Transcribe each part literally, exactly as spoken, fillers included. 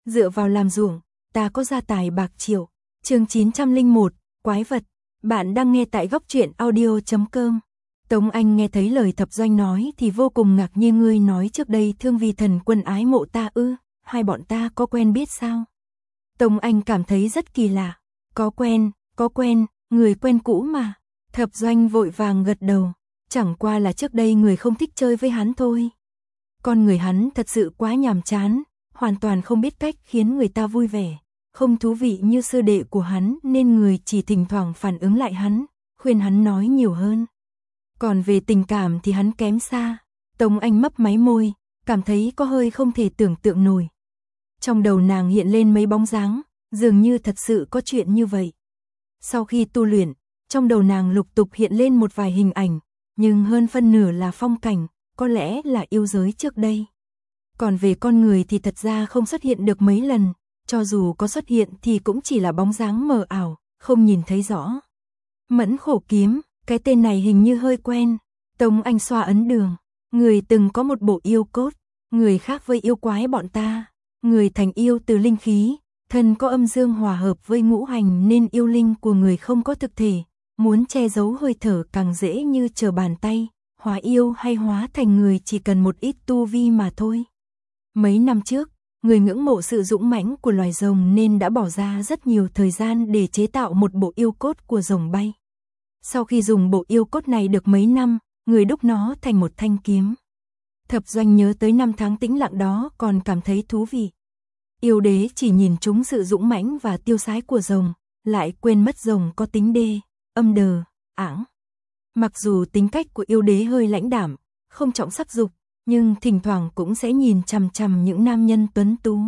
dựa vào làm ruộng, ta có gia tài bạc triệu. Chương chín trăm lẻ một, quái vật. Bạn đang nghe tại góc truyện audio chấm com. Tống Anh nghe thấy lời Thập Doanh nói thì vô cùng ngạc nhiên. Ngươi nói trước đây Thương Vi Thần Quân ái mộ ta ư? Hai bọn ta có quen biết sao? Tống Anh cảm thấy rất kỳ lạ. Có quen, có quen, người quen cũ mà. Thập Doanh vội vàng gật đầu. Chẳng qua là trước đây người không thích chơi với hắn thôi. Con người hắn thật sự quá nhàm chán, hoàn toàn không biết cách khiến người ta vui vẻ. Không thú vị như sư đệ của hắn nên người chỉ thỉnh thoảng phản ứng lại hắn, khuyên hắn nói nhiều hơn. Còn về tình cảm thì hắn kém xa. Tống Anh mấp máy môi, cảm thấy có hơi không thể tưởng tượng nổi. Trong đầu nàng hiện lên mấy bóng dáng, dường như thật sự có chuyện như vậy. Sau khi tu luyện, trong đầu nàng lục tục hiện lên một vài hình ảnh, nhưng hơn phân nửa là phong cảnh, có lẽ là yêu giới trước đây. Còn về con người thì thật ra không xuất hiện được mấy lần, cho dù có xuất hiện thì cũng chỉ là bóng dáng mờ ảo, không nhìn thấy rõ. Mẫn Khổ Kiếm, cái tên này hình như hơi quen. Tống Anh xoa ấn đường, người từng có một bộ yêu cốt, người khác với yêu quái bọn ta, người thành yêu từ linh khí, thân có âm dương hòa hợp với ngũ hành nên yêu linh của người không có thực thể, muốn che giấu hơi thở càng dễ như trở bàn tay, hóa yêu hay hóa thành người chỉ cần một ít tu vi mà thôi. Mấy năm trước, người ngưỡng mộ sự dũng mãnh của loài rồng nên đã bỏ ra rất nhiều thời gian để chế tạo một bộ yêu cốt của rồng bay. Sau khi dùng bộ yêu cốt này được mấy năm, người đúc nó thành một thanh kiếm. Thập Doanh nhớ tới năm tháng tĩnh lặng đó còn cảm thấy thú vị. Yêu đế chỉ nhìn trúng sự dũng mãnh và tiêu sái của rồng, lại quên mất rồng có tính đê, âm đờ, ảng. Mặc dù tính cách của yêu đế hơi lãnh đạm, không trọng sắc dục, nhưng thỉnh thoảng cũng sẽ nhìn chằm chằm những nam nhân tuấn tú.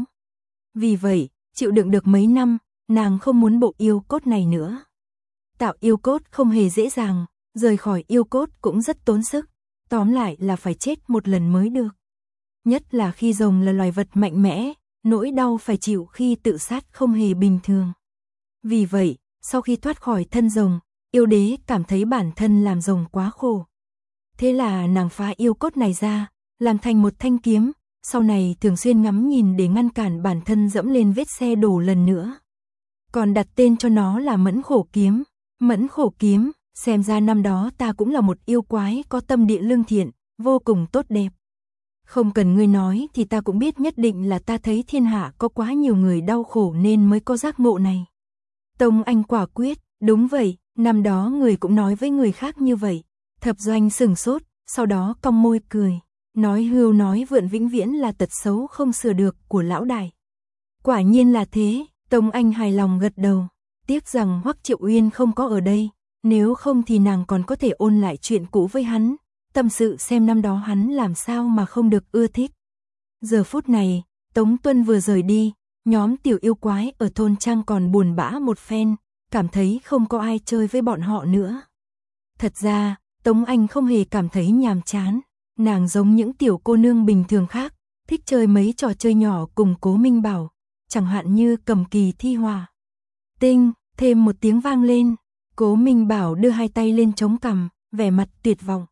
Vì vậy, chịu đựng được mấy năm, nàng không muốn bộ yêu cốt này nữa. Tạo yêu cốt không hề dễ dàng, rời khỏi yêu cốt cũng rất tốn sức, tóm lại là phải chết một lần mới được. Nhất là khi rồng là loài vật mạnh mẽ, nỗi đau phải chịu khi tự sát không hề bình thường. Vì vậy, sau khi thoát khỏi thân rồng, yêu đế cảm thấy bản thân làm rồng quá khổ. Thế là nàng phá yêu cốt này ra, làm thành một thanh kiếm, sau này thường xuyên ngắm nhìn để ngăn cản bản thân dẫm lên vết xe đổ lần nữa. Còn đặt tên cho nó là Mẫn Khổ Kiếm. Mẫn Khổ Kiếm, xem ra năm đó ta cũng là một yêu quái có tâm địa lương thiện, vô cùng tốt đẹp. Không cần ngươi nói thì ta cũng biết nhất định là ta thấy thiên hạ có quá nhiều người đau khổ nên mới có giác ngộ này. Tống Anh quả quyết, đúng vậy, năm đó người cũng nói với người khác như vậy. Thập Doanh sừng sốt, sau đó cong môi cười, nói hưu nói vượn vĩnh viễn là tật xấu không sửa được của lão đại. Quả nhiên là thế, Tống Anh hài lòng gật đầu, tiếc rằng Hoắc Triệu Uyên không có ở đây, nếu không thì nàng còn có thể ôn lại chuyện cũ với hắn, tâm sự xem năm đó hắn làm sao mà không được ưa thích. Giờ phút này, Tống Tuân vừa rời đi, nhóm tiểu yêu quái ở thôn trang còn buồn bã một phen, cảm thấy không có ai chơi với bọn họ nữa. Thật ra, Tống Anh không hề cảm thấy nhàm chán, nàng giống những tiểu cô nương bình thường khác, thích chơi mấy trò chơi nhỏ cùng Cố Minh Bảo, chẳng hạn như cầm kỳ thi họa. Tinh, thêm một tiếng vang lên, Cố Minh Bảo đưa hai tay lên chống cằm, vẻ mặt tuyệt vọng.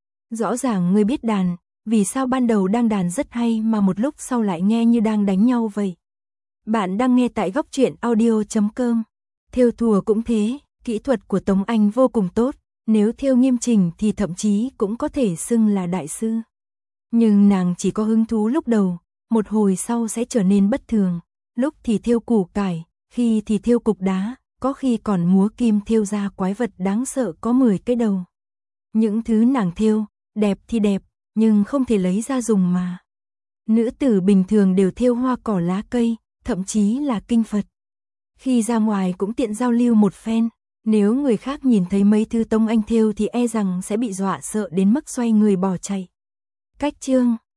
Rõ ràng ngươi biết đàn, vì sao ban đầu đang đàn rất hay mà một lúc sau lại nghe như đang đánh nhau vậy? Bạn đang nghe tại góc truyện audio chấm com. Thêu thùa cũng thế, kỹ thuật của Tống Anh vô cùng tốt, nếu thêu nghiêm chỉnh thì thậm chí cũng có thể xưng là đại sư. Nhưng nàng chỉ có hứng thú lúc đầu, một hồi sau sẽ trở nên bất thường, lúc thì thêu củ cải, khi thì thêu cục đá, có khi còn múa kim thêu ra quái vật đáng sợ có mười cái đầu. Những thứ nàng thêu, đẹp thì đẹp, nhưng không thể lấy ra dùng mà. Nữ tử bình thường đều thêu hoa cỏ lá cây, thậm chí là kinh Phật. Khi ra ngoài cũng tiện giao lưu một phen, nếu người khác nhìn thấy mấy thứ Tống Anh thêu thì e rằng sẽ bị dọa sợ đến mức xoay người bỏ chạy. Cách chương